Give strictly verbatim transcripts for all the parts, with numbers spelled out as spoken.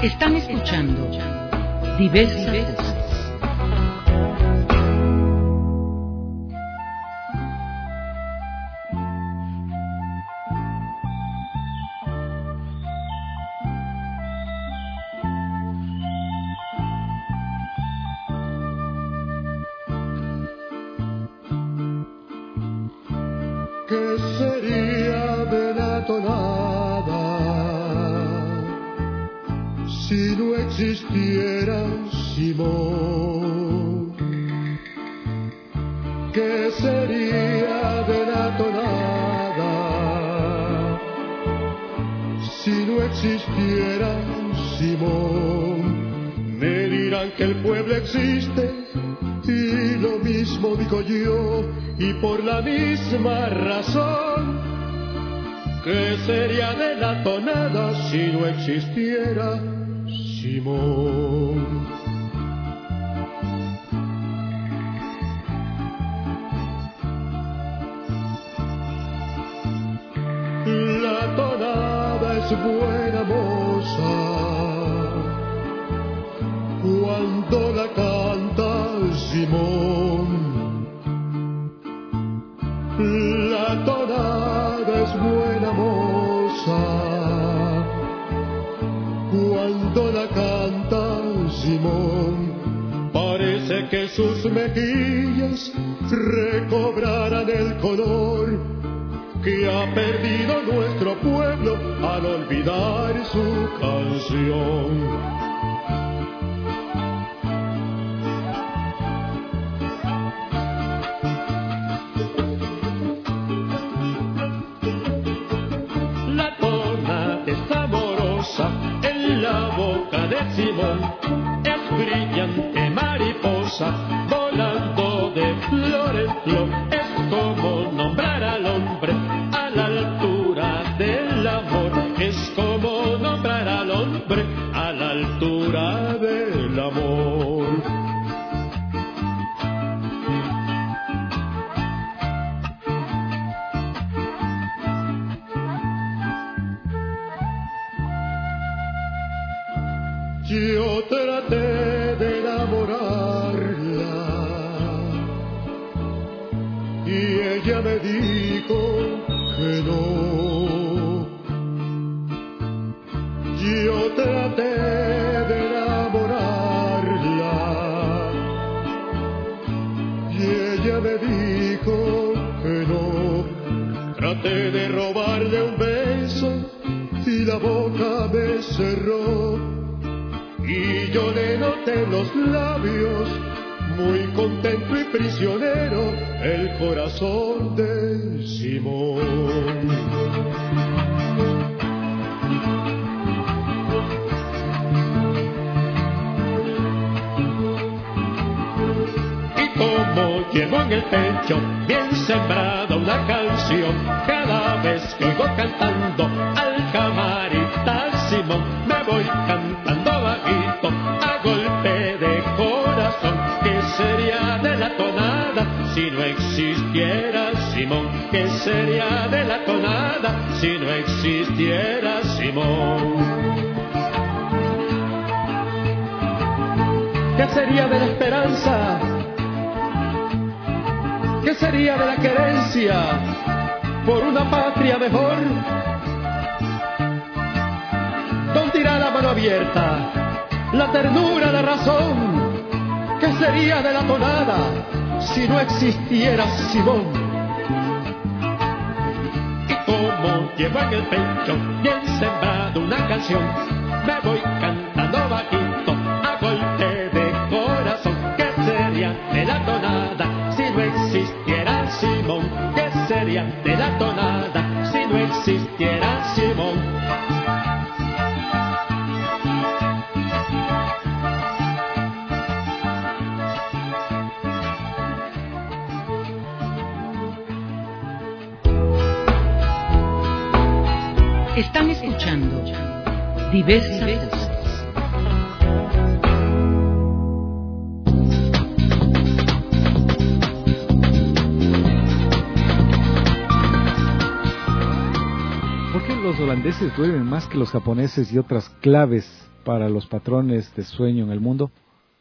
Están escuchando Diversas Voces. ¿Qué sería de la tonada si no existiera Simón? ¿Qué sería de la tonada si no existiera Simón? Me dirán que el pueblo existe y lo mismo digo yo, y por la misma razón. ¿Qué sería de la tonada si no existiera Simón? La tonada es buena moza cuando la canta Simón. La tonada es buena moza cuando la canta Simón. Parece que sus mejillas recobrarán el color que ha perdido nuestro pueblo al olvidar su canción. En la boca de Simón es brillante mariposa, volando de flor en flor. Es como nombrar al hombre a la altura del amor. Es como nombrar al hombre a la altura del amor. Yo traté de enamorarla y ella me dijo que no. Yo traté de enamorarla y ella me dijo que no. Traté de robarle un beso y la boca me cerró. Y yo le noté en los labios, muy contento y prisionero, el corazón de Simón. Y como llevo en el pecho bien sembrada una canción, cada vez que oigo cantando al camarita Simón, me voy cantando bajito a golpe de corazón. ¿Qué sería de la tonada si no existiera Simón? ¿Qué sería de la tonada si no existiera Simón? ¿Qué sería de la esperanza? ¿Qué sería de la querencia por una patria mejor? ¿Dónde irá la mano abierta, la ternura, la razón? ¿Qué sería de la tonada si no existiera Simón? Y como llevo en el pecho bien sembrado una canción, me voy cantando bajito a golpe de corazón. ¿Qué sería de la tonada si no existiera Simón? ¿Qué sería de la tonada si no existiera Simón? Están escuchando Diversas Voces. ¿Por qué los holandeses duermen más que los japoneses y otras claves para los patrones de sueño en el mundo.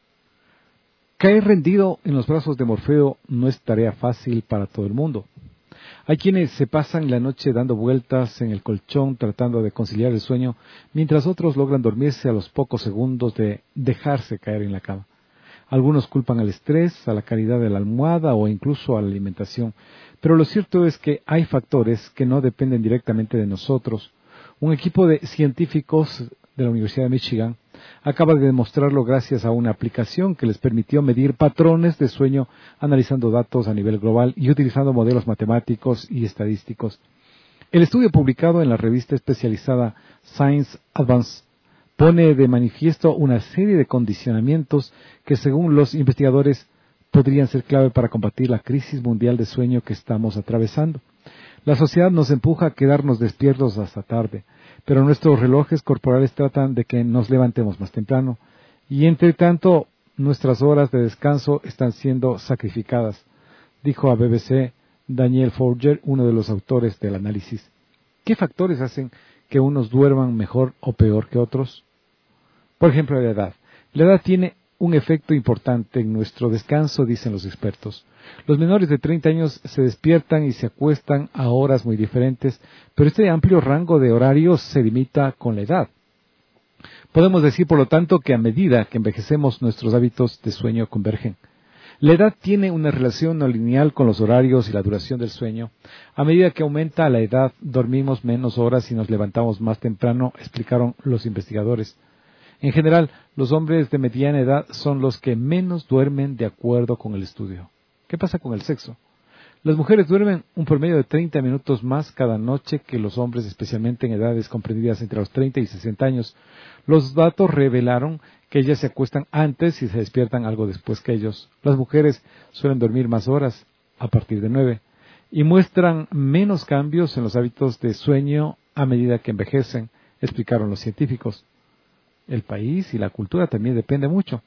Caer rendido en los brazos de Morfeo no es tarea fácil para todo el mundo. Hay quienes se pasan la noche dando vueltas en el colchón tratando de conciliar el sueño, mientras otros logran dormirse a los pocos segundos de dejarse caer en la cama. Algunos culpan al estrés, a la calidad de la almohada o incluso a la alimentación, pero lo cierto es que hay factores que no dependen directamente de nosotros. Un equipo de científicos de la Universidad de Michigan acaba de demostrarlo gracias a una aplicación que les permitió medir patrones de sueño analizando datos a nivel global y utilizando modelos matemáticos y estadísticos. El estudio publicado en la revista especializada Science Advance pone de manifiesto una serie de condicionamientos que, según los investigadores, podrían ser clave para combatir la crisis mundial de sueño que estamos atravesando. La sociedad nos empuja a quedarnos despiertos hasta tarde, pero nuestros relojes corporales tratan de que nos levantemos más temprano, y entre tanto nuestras horas de descanso están siendo sacrificadas, dijo a B B C Daniel Forger, uno de los autores del análisis. ¿Qué factores hacen que unos duerman mejor o peor que otros? Por ejemplo, la edad. La edad tiene un efecto importante en nuestro descanso, dicen los expertos. Los menores de treinta años se despiertan y se acuestan a horas muy diferentes, pero este amplio rango de horarios se limita con la edad. Podemos decir, por lo tanto, que a medida que envejecemos, nuestros hábitos de sueño convergen. La edad tiene una relación no lineal con los horarios y la duración del sueño. A medida que aumenta la edad, dormimos menos horas y nos levantamos más temprano, explicaron los investigadores. En general, los hombres de mediana edad son los que menos duermen de acuerdo con el estudio. ¿Qué pasa con el sexo? Las mujeres duermen un promedio de treinta minutos más cada noche que los hombres, especialmente en edades comprendidas entre los treinta y sesenta años. Los datos revelaron que ellas se acuestan antes y se despiertan algo después que ellos. Las mujeres suelen dormir más horas, a partir de nueve, y muestran menos cambios en los hábitos de sueño a medida que envejecen, explicaron los científicos. El país y la cultura también depende mucho.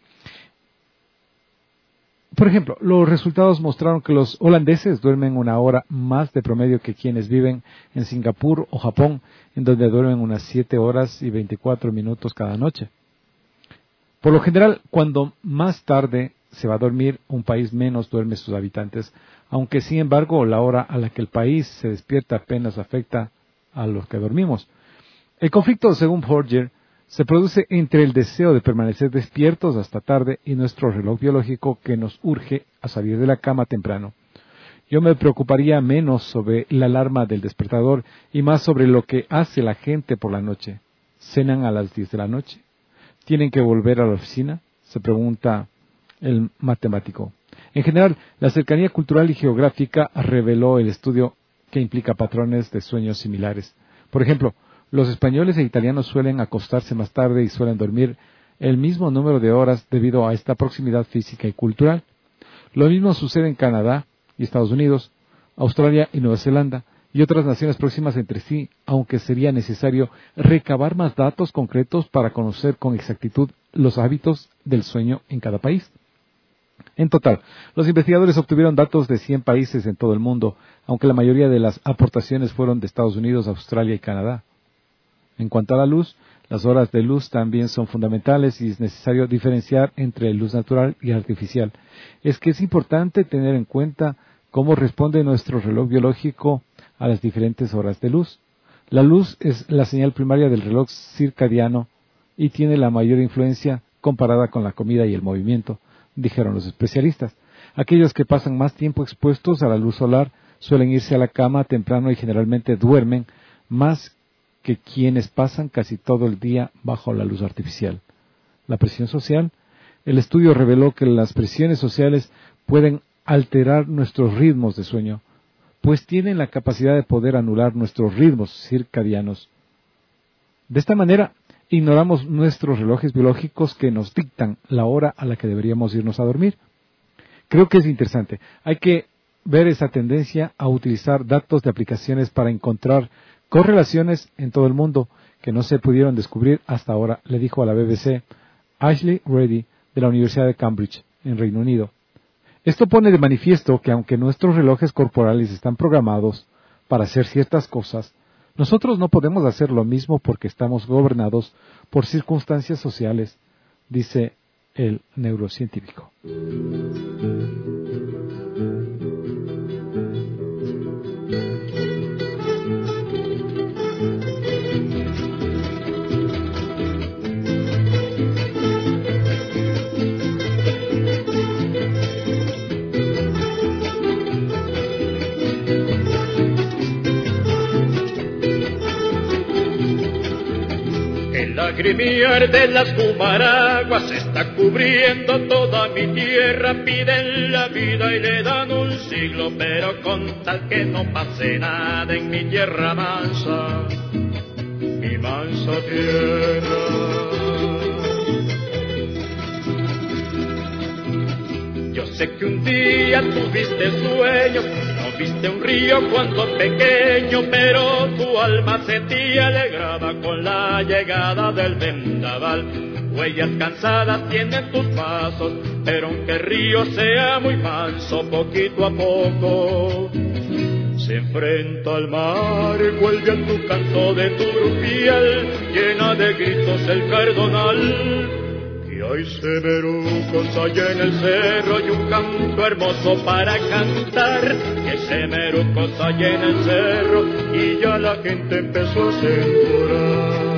Por ejemplo, los resultados mostraron que los holandeses duermen una hora más de promedio que quienes viven en Singapur o Japón, en donde duermen unas siete horas y veinticuatro minutos cada noche. Por lo general, cuando más tarde se va a dormir, un país menos duerme sus habitantes, aunque sin embargo la hora a la que el país se despierta apenas afecta a los que dormimos. El conflicto, según Forger, se produce entre el deseo de permanecer despiertos hasta tarde y nuestro reloj biológico que nos urge a salir de la cama temprano. Yo me preocuparía menos sobre la alarma del despertador y más sobre lo que hace la gente por la noche. ¿Cenan a las diez de la noche? ¿Tienen que volver a la oficina?, se pregunta el matemático. En general, la cercanía cultural y geográfica reveló el estudio que implica patrones de sueños similares. Por ejemplo, los españoles e italianos suelen acostarse más tarde y suelen dormir el mismo número de horas debido a esta proximidad física y cultural. Lo mismo sucede en Canadá y Estados Unidos, Australia y Nueva Zelanda y otras naciones próximas entre sí, aunque sería necesario recabar más datos concretos para conocer con exactitud los hábitos del sueño en cada país. En total, los investigadores obtuvieron datos de cien países en todo el mundo, aunque la mayoría de las aportaciones fueron de Estados Unidos, Australia y Canadá. En cuanto a la luz, las horas de luz también son fundamentales y es necesario diferenciar entre luz natural y artificial. Es que es importante tener en cuenta cómo responde nuestro reloj biológico a las diferentes horas de luz. La luz es la señal primaria del reloj circadiano y tiene la mayor influencia comparada con la comida y el movimiento, dijeron los especialistas. Aquellos que pasan más tiempo expuestos a la luz solar suelen irse a la cama temprano y generalmente duermen más que quienes pasan casi todo el día bajo la luz artificial. La presión social. El estudio reveló que las presiones sociales pueden alterar nuestros ritmos de sueño, pues tienen la capacidad de poder anular nuestros ritmos circadianos. De esta manera, ignoramos nuestros relojes biológicos que nos dictan la hora a la que deberíamos irnos a dormir. Creo que es interesante. Hay que ver esa tendencia a utilizar datos de aplicaciones para encontrar correlaciones en todo el mundo que no se pudieron descubrir hasta ahora, le dijo a la B B C Ashley Reddy de la Universidad de Cambridge, en Reino Unido. Esto pone de manifiesto que aunque nuestros relojes corporales están programados para hacer ciertas cosas, Nosotros no podemos hacer lo mismo porque estamos gobernados por circunstancias sociales, dice el neurocientífico. El lagrimiar de las cumaraguas está cubriendo toda mi tierra. Piden la vida y le dan un siglo, pero con tal que no pase nada en mi tierra mansa, mi mansa tierra. Yo sé que un día tuviste sueños, no viste un río cuando pequeño, pero tu alma se te alegraba con la llegada del vendaval. Huellas cansadas tienen tus pasos, pero aunque el río sea muy manso, poquito a poco se enfrenta al mar. Vuelve a tu canto de turpial, llena de gritos el cardonal. Y hay semerucos allá en el cerro y un canto hermoso para cantar. Y hay semerucos allá en el cerro y ya la gente empezó a sembrar.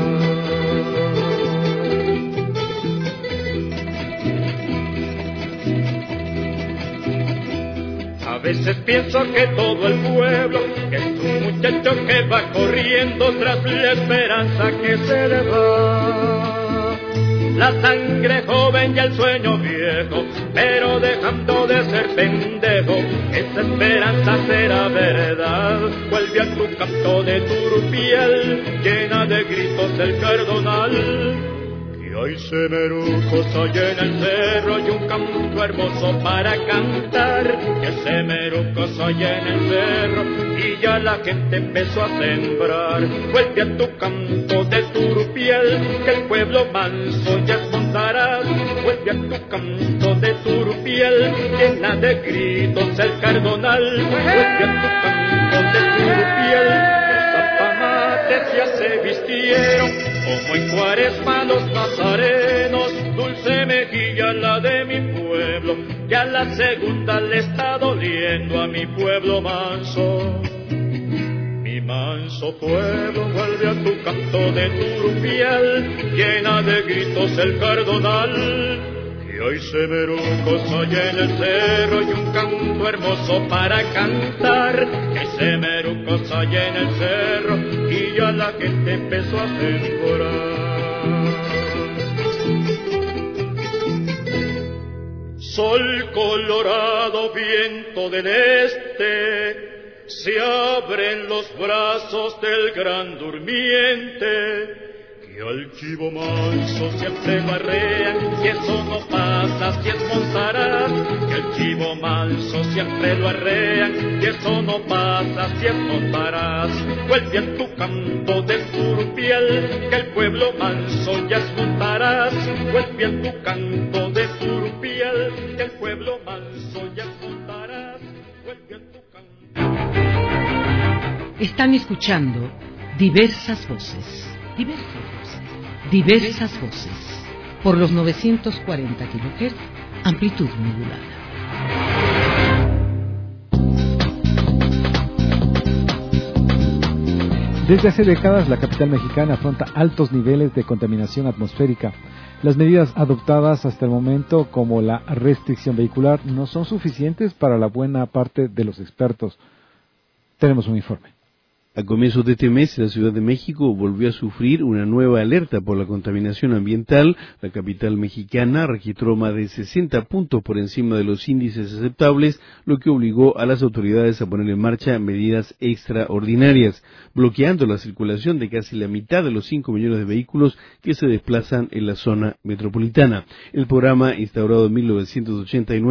A veces pienso que todo el pueblo es un muchacho que va corriendo tras la esperanza que se le va. La sangre joven y el sueño viejo, pero dejando de ser pendejo, esa esperanza será verdad. Vuelve a tu canto de turpial, llena de gritos el cardonal. Que hay semerucos allá en el cerro y un canto hermoso para cantar. Que semerucos allá en el cerro y ya la gente empezó a sembrar. Vuelve a tu canto de turpial, que el pueblo manso ya montarás. Vuelve a tu canto de turpial, llena de gritos el cardonal. Vuelve a tu canto de turpial, zapamates ya se vistieron, como en cuaresma los nazarenos. Dulce mejilla la de mi pueblo, ya la segunda le está doliendo a mi pueblo manso. Mi manso pueblo, vuelve a tu canto de turpial, llena de gritos el cardonal. Que hay semerucos allá en el cerro y un canto hermoso para cantar. Que hay semerucos allá en el cerro y ya la gente empezó a sembrar. Sol colorado, viento del este, se abren los brazos del gran durmiente. Que al chivo manso siempre lo arrean, si eso no pasa, si es montarás. Que al chivo manso siempre lo arrean, si eso no pasa, si es montarás. Vuelve a tu canto de turpial, que el pueblo manso ya es montarás. Vuelve a tu canto de turpial, que el pueblo manso ya es montarás. Vuelve a tu canto. Están escuchando diversas voces. Diversas voces. Diversas voces. Por los novecientos cuarenta kilohertz, amplitud modulada. Desde hace décadas, la capital mexicana afronta altos niveles de contaminación atmosférica. Las medidas adoptadas hasta el momento, como la restricción vehicular, no son suficientes para la buena parte de los expertos. Tenemos un informe. A comienzos de este mes, la Ciudad de México volvió a sufrir una nueva alerta por la contaminación ambiental. La capital mexicana registró más de sesenta puntos por encima de los índices aceptables, lo que obligó a las autoridades a poner en marcha medidas extraordinarias, bloqueando la circulación de casi la mitad de los cinco millones de vehículos que se desplazan en la zona metropolitana. El programa, instaurado en mil novecientos ochenta y nueve,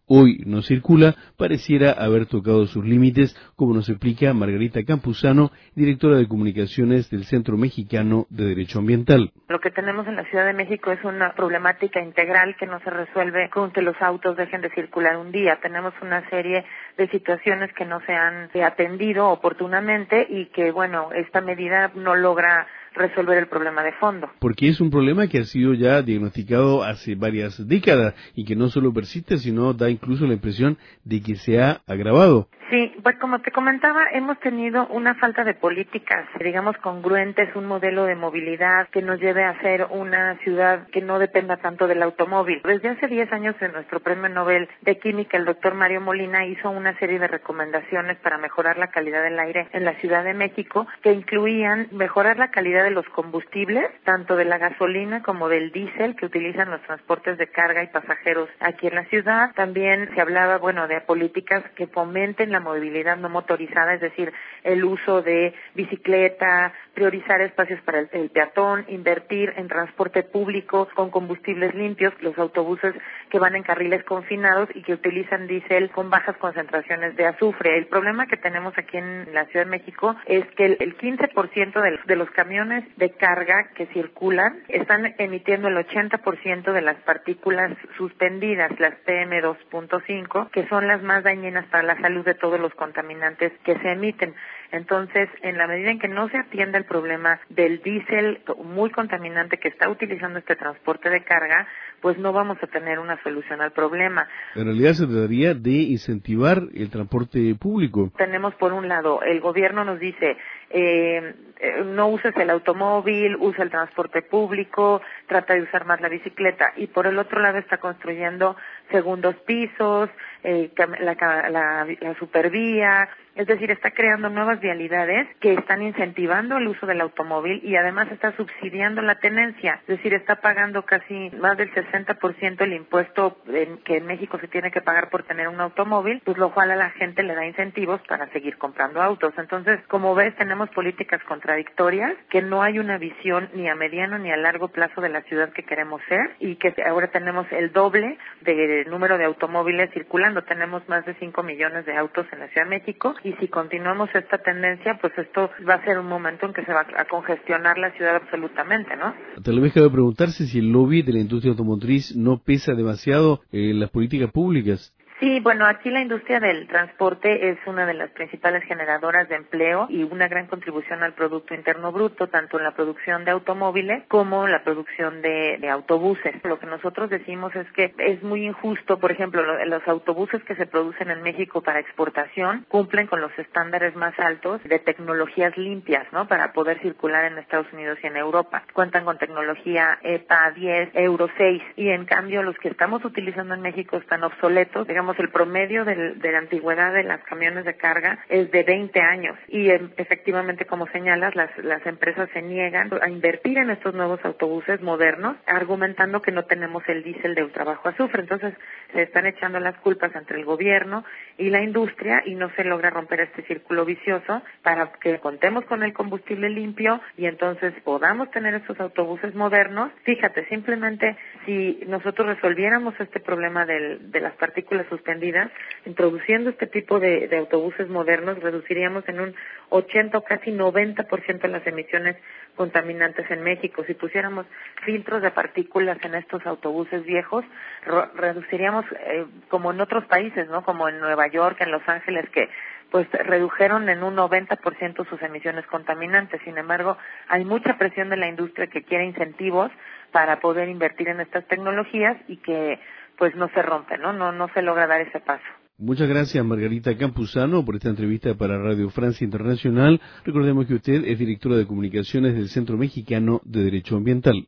hoy no circula, pareciera haber tocado sus límites, como nos explica Margarita Campuzano, directora de comunicaciones del Centro Mexicano de Derecho Ambiental. Lo que tenemos en la Ciudad de México es una problemática integral que no se resuelve con que los autos dejen de circular un día. Tenemos una serie de situaciones que no se han atendido oportunamente y que, bueno, esta medida no logra resolver el problema de fondo. Porque es un problema que ha sido ya diagnosticado hace varias décadas y que no solo persiste, sino da incluso la impresión de que se ha agravado. Sí, pues como te comentaba, hemos tenido una falta de políticas, digamos, congruentes, un modelo de movilidad que nos lleve a ser una ciudad que no dependa tanto del automóvil. Desde hace diez años, en nuestro premio Nobel de Química, el doctor Mario Molina hizo una serie de recomendaciones para mejorar la calidad del aire en la Ciudad de México, que incluían mejorar la calidad de los combustibles, tanto de la gasolina como del diésel que utilizan los transportes de carga y pasajeros aquí en la ciudad. También se hablaba, bueno, de políticas que fomenten la movilidad no motorizada, es decir, el uso de bicicleta, priorizar espacios para el, el peatón, invertir en transporte público con combustibles limpios, los autobuses que van en carriles confinados y que utilizan diésel con bajas concentraciones de azufre. El problema que tenemos aquí en la Ciudad de México es que el, el quince por ciento de, de los camiones de carga que circulan están emitiendo el ochenta por ciento de las partículas suspendidas, las P M dos punto cinco, que son las más dañinas para la salud de todos los contaminantes que se emiten. Entonces, en la medida en que no se atienda el problema del diésel muy contaminante que está utilizando este transporte de carga, pues no vamos a tener una solución al problema. En realidad se trataría de incentivar el transporte público. Tenemos por un lado, el gobierno nos dice, eh, eh, no uses el automóvil, usa el transporte público, trata de usar más la bicicleta, y por el otro lado está construyendo segundos pisos, eh, la, la, la supervía, es decir, está creando nuevas vialidades que están incentivando el uso del automóvil y además está subsidiando la tenencia, es decir, está pagando casi más del sesenta por ciento el impuesto en, que en México se tiene que pagar por tener un automóvil, pues lo cual a la gente le da incentivos para seguir comprando autos. Entonces, como ves, tenemos políticas contradictorias, que no hay una visión ni a mediano ni a largo plazo de la ciudad que queremos ser y que ahora tenemos el doble de número de automóviles circulando. Tenemos más de cinco millones de autos en la Ciudad de México y si continuamos esta tendencia, pues esto va a ser un momento en que se va a congestionar la ciudad absolutamente, ¿no? Tal vez cabe preguntarse si el lobby de la industria automotriz no pesa demasiado en las políticas públicas. Sí, bueno, aquí la industria del transporte es una de las principales generadoras de empleo y una gran contribución al Producto Interno Bruto, tanto en la producción de automóviles como en la producción de, de autobuses. Lo que nosotros decimos es que es muy injusto, por ejemplo, lo, los autobuses que se producen en México para exportación cumplen con los estándares más altos de tecnologías limpias, ¿no?, para poder circular en Estados Unidos y en Europa. Cuentan con tecnología E P A diez, Euro seis, y en cambio los que estamos utilizando en México están obsoletos. Digamos, el promedio de, de la antigüedad de los camiones de carga es de veinte años y eh, efectivamente, como señalas, las, las empresas se niegan a invertir en estos nuevos autobuses modernos, argumentando que no tenemos el diésel de ultrabajo azufre. Entonces se están echando las culpas entre el gobierno y la industria y no se logra romper este círculo vicioso para que contemos con el combustible limpio y entonces podamos tener estos autobuses modernos. Fíjate, simplemente si nosotros resolviéramos este problema del, de las partículas suspendidas, introduciendo este tipo de, de autobuses modernos, reduciríamos en un ochenta o casi noventa por ciento las emisiones contaminantes en México. Si pusiéramos filtros de partículas en estos autobuses viejos, re- reduciríamos, eh, como en otros países, ¿no?, como en Nueva York, en Los Ángeles, que pues redujeron en un noventa por ciento sus emisiones contaminantes. Sin embargo, hay mucha presión de la industria que quiere incentivos para poder invertir en estas tecnologías y que pues no se rompe, ¿no? No, no se logra dar ese paso. Muchas gracias, Margarita Campuzano, por esta entrevista para Radio Francia Internacional. Recordemos que usted es directora de comunicaciones del Centro Mexicano de Derecho Ambiental.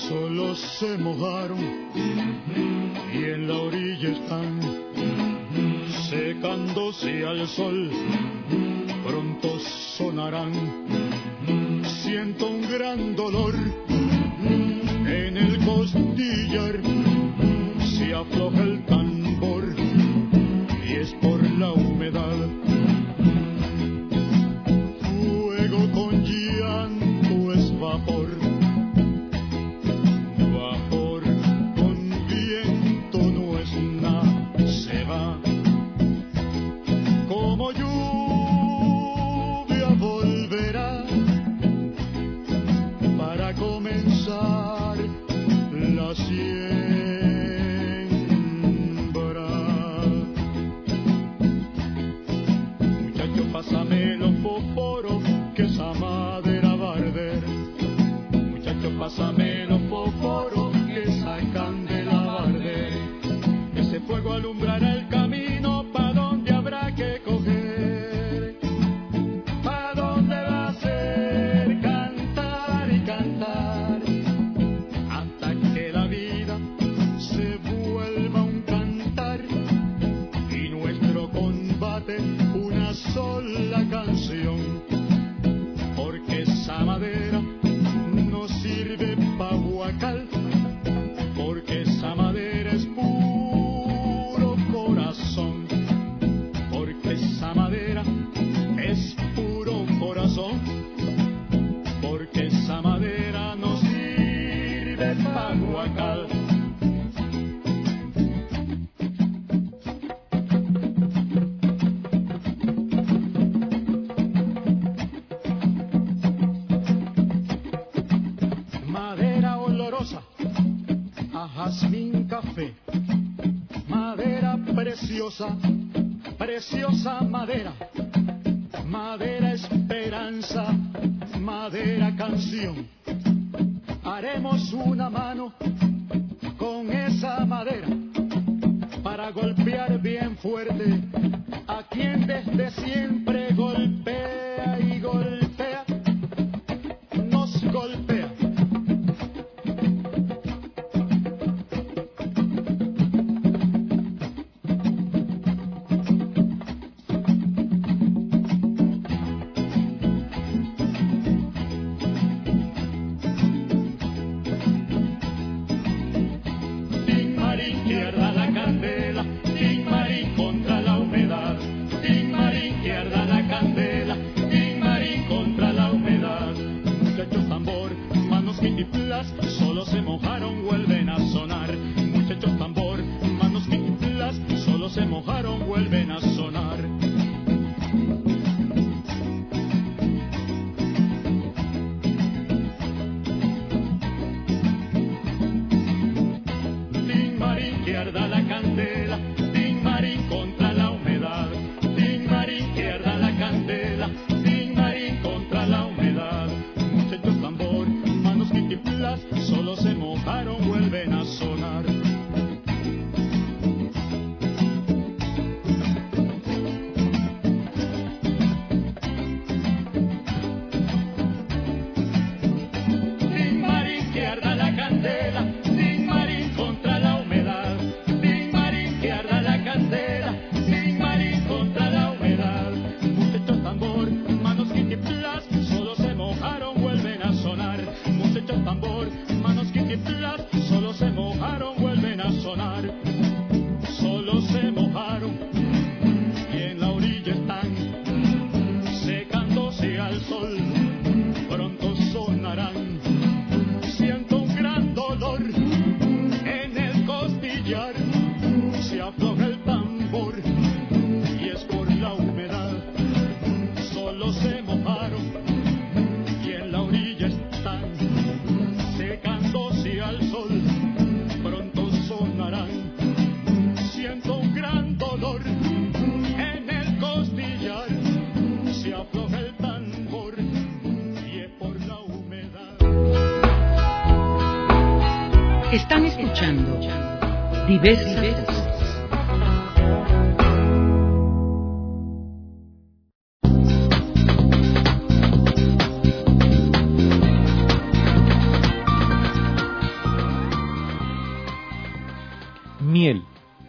solo se mojaron y en la orilla están secándose al sol, pronto sonarán. Siento un gran dolor en el costillar, se afloja el tambor y es por la humedad. Fuego con llanto es vapor, vapor con viento no es nada, se va como lluvia volverá para comenzar la siembra. Muchacho, pásame los fósforos que esa madera va a arder. Muchacho, pásame los fósforos que esa candela va a arder. Ese fuego alumbrará el camino pa' donde habrá que coger, pa' donde va a ser cantar y cantar, hasta que la vida se vuelva un cantar y nuestro combate una sola canción, porque esa madera no sirve pa' huacal, porque esa madera es puro corazón, porque esa madera es puro corazón, porque esa madera no sirve pa' huacal. Madera olorosa a jazmín café, madera preciosa, preciosa madera, madera esperanza, madera canción. Haremos una mano con esa madera para golpear bien fuerte a quien desde siempre golpea y golpea, nos golpea. Solo se mojaron, vuelven a sonar. Muchachos tambor, manos quintlas, solo se mojaron, vuelven a sonar. Tin marín que arda la candela, tin marín contra la humedad, tin marín que arda la candela, tin marín contra la humedad. Muchachos tambor, manos quintlas, solo se mojaron, vuelven a sonar. Tin marín que arda la candela, tin marín contra la humedad, tin marín que arda la candela, tin marín contra la humedad. Muchachos tambor, manos quintiplas, solo se mojaron, vuelven a sonar. Muchachos tambor, manos quintiplas, solo se mojaron, vuelven a sonar. Solo se mojaron y en la orilla están secándose al sol, pronto sonarán. Siento un gran dolor en el costillar, se afloja el tambor y es por la humedad. Solo se mojaron y en la orilla están secándose al sol, pronto sonarán. Siento un gran dolor en el costillar, se afloja el tambor y es por la humedad. Están escuchando diversas voces.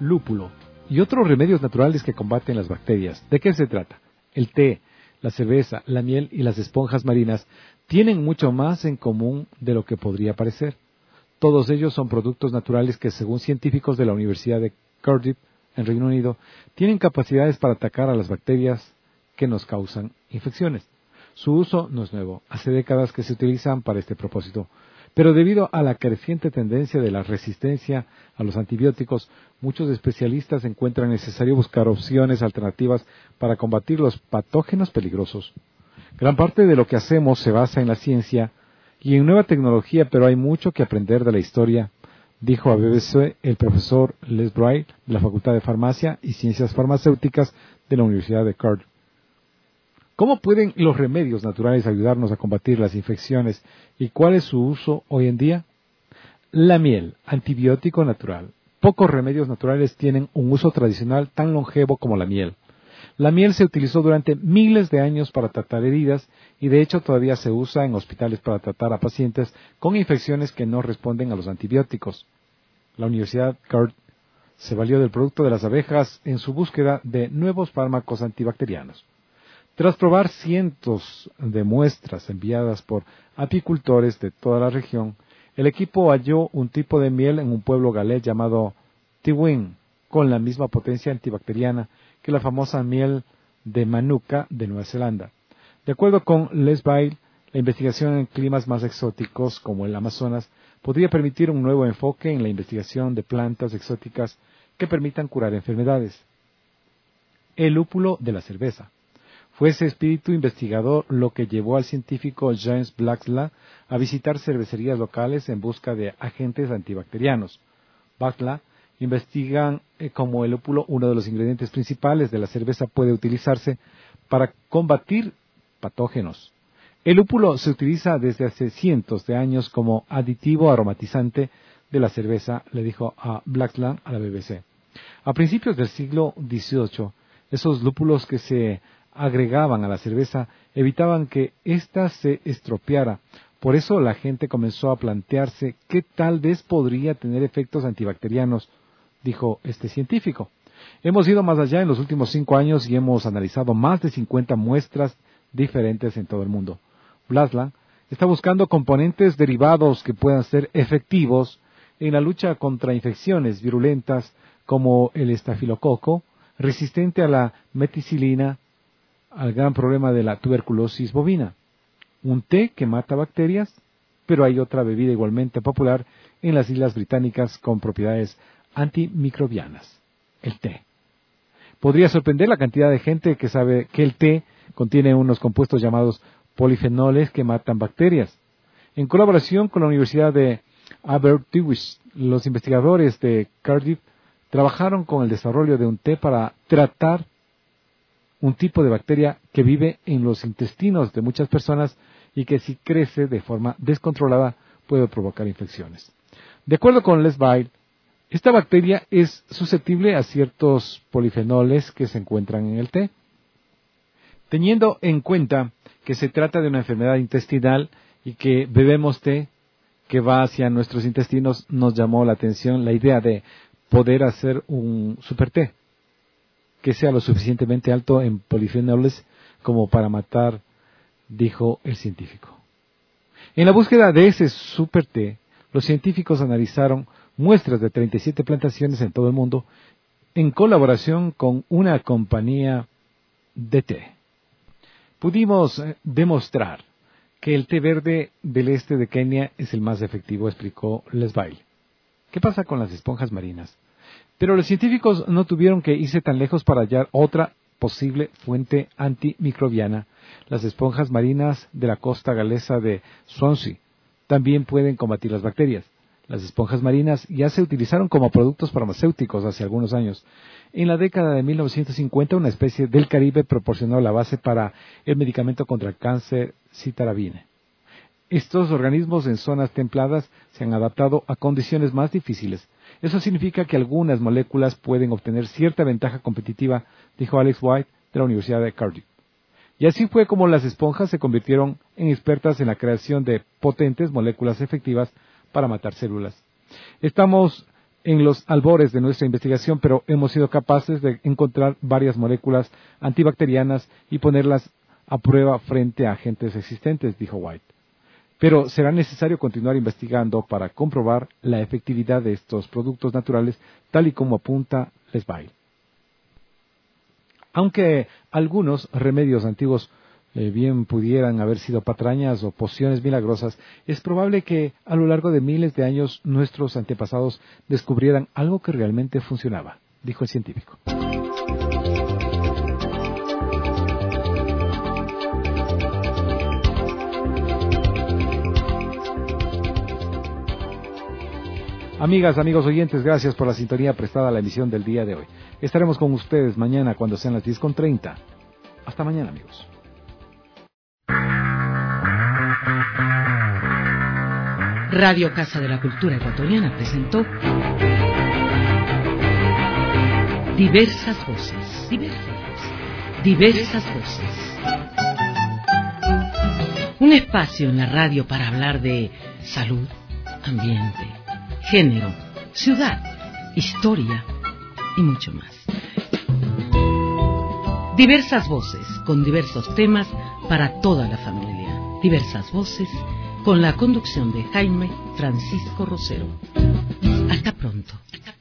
lúpulo y otros remedios naturales que combaten las bacterias. ¿De qué se trata? El té, la cerveza, la miel y las esponjas marinas tienen mucho más en común de lo que podría parecer. Todos ellos son productos naturales que, según científicos de la Universidad de Cardiff, en Reino Unido, tienen capacidades para atacar a las bacterias que nos causan infecciones. Su uso no es nuevo, hace décadas que se utilizan para este propósito, pero debido a la creciente tendencia de la resistencia a los antibióticos, muchos especialistas encuentran necesario buscar opciones alternativas para combatir los patógenos peligrosos. Gran parte de lo que hacemos se basa en la ciencia y en nueva tecnología, pero hay mucho que aprender de la historia, dijo a B B C el profesor Les Braille de la Facultad de Farmacia y Ciencias Farmacéuticas de la Universidad de Cardiff. ¿Cómo pueden los remedios naturales ayudarnos a combatir las infecciones y cuál es su uso hoy en día? La miel, antibiótico natural. Pocos remedios naturales tienen un uso tradicional tan longevo como la miel. La miel se utilizó durante miles de años para tratar heridas y de hecho todavía se usa en hospitales para tratar a pacientes con infecciones que no responden a los antibióticos. La Universidad Cardiff se valió del producto de las abejas en su búsqueda de nuevos fármacos antibacterianos. Tras probar cientos de muestras enviadas por apicultores de toda la región, el equipo halló un tipo de miel en un pueblo galés llamado Tywin, con la misma potencia antibacteriana que la famosa miel de Manuka de Nueva Zelanda. De acuerdo con Les Braille, la investigación en climas más exóticos, como el Amazonas, podría permitir un nuevo enfoque en la investigación de plantas exóticas que permitan curar enfermedades. El lúpulo de la cerveza. Fue ese espíritu investigador lo que llevó al científico James Blaxland a visitar cervecerías locales en busca de agentes antibacterianos. Blaxland investigan eh, cómo el lúpulo, uno de los ingredientes principales de la cerveza, puede utilizarse para combatir patógenos. El lúpulo se utiliza desde hace cientos de años como aditivo aromatizante de la cerveza, le dijo a Blaxland a la B B C. A principios del siglo dieciocho, esos lúpulos que se agregaban a la cerveza evitaban que ésta se estropeara. Por eso la gente comenzó a plantearse que tal vez podría tener efectos antibacterianos, dijo este científico. Hemos ido más allá en los últimos cinco años y hemos analizado más de cincuenta muestras diferentes en todo el mundo. Blaxland está buscando componentes derivados que puedan ser efectivos en la lucha contra infecciones virulentas como el estafilococo, resistente a la meticilina, al gran problema de la tuberculosis bovina. Un té que mata bacterias, pero hay otra bebida igualmente popular en las Islas Británicas con propiedades antimicrobianas, el té. Podría sorprender la cantidad de gente que sabe que el té contiene unos compuestos llamados polifenoles que matan bacterias. En colaboración con la Universidad de Aberystwyth, los investigadores de Cardiff trabajaron con el desarrollo de un té para tratar un tipo de bacteria que vive en los intestinos de muchas personas y que si crece de forma descontrolada puede provocar infecciones. De acuerdo con Les Braille, esta bacteria es susceptible a ciertos polifenoles que se encuentran en el té. Teniendo en cuenta que se trata de una enfermedad intestinal y que bebemos té que va hacia nuestros intestinos, nos llamó la atención la idea de poder hacer un super té que sea lo suficientemente alto en polifenoles como para matar, dijo el científico. En la búsqueda de ese super té, los científicos analizaron muestras de treinta y siete plantaciones en todo el mundo en colaboración con una compañía de té. Pudimos demostrar que el té verde del este de Kenia es el más efectivo, explicó Les Braille. ¿Qué pasa con las esponjas marinas? Pero los científicos no tuvieron que irse tan lejos para hallar otra posible fuente antimicrobiana. Las esponjas marinas de la costa galesa de Swansea también pueden combatir las bacterias. Las esponjas marinas ya se utilizaron como productos farmacéuticos hace algunos años. En la década de mil novecientos cincuenta, una especie del Caribe proporcionó la base para el medicamento contra el cáncer citarabine. Estos organismos en zonas templadas se han adaptado a condiciones más difíciles. Eso significa que algunas moléculas pueden obtener cierta ventaja competitiva, dijo Alex White de la Universidad de Cardiff. Y así fue como las esponjas se convirtieron en expertas en la creación de potentes moléculas efectivas para matar células. Estamos en los albores de nuestra investigación, pero hemos sido capaces de encontrar varias moléculas antibacterianas y ponerlas a prueba frente a agentes existentes, dijo White. Pero será necesario continuar investigando para comprobar la efectividad de estos productos naturales, tal y como apunta Lesbail. Aunque algunos remedios antiguos eh, bien pudieran haber sido patrañas o pociones milagrosas, es probable que a lo largo de miles de años nuestros antepasados descubrieran algo que realmente funcionaba, dijo el científico. Amigas, amigos oyentes, gracias por la sintonía prestada a la emisión del día de hoy. Estaremos con ustedes mañana cuando sean las diez con treinta. Hasta mañana, amigos. Radio Casa de la Cultura Ecuatoriana presentó Diversas Voces. Diversas Voces. Diversas Voces. Un espacio en la radio para hablar de salud, ambiente, género, ciudad, historia y mucho más. Diversas voces con diversos temas para toda la familia. Diversas voces con la conducción de Jaime Francisco Rosero. Hasta pronto.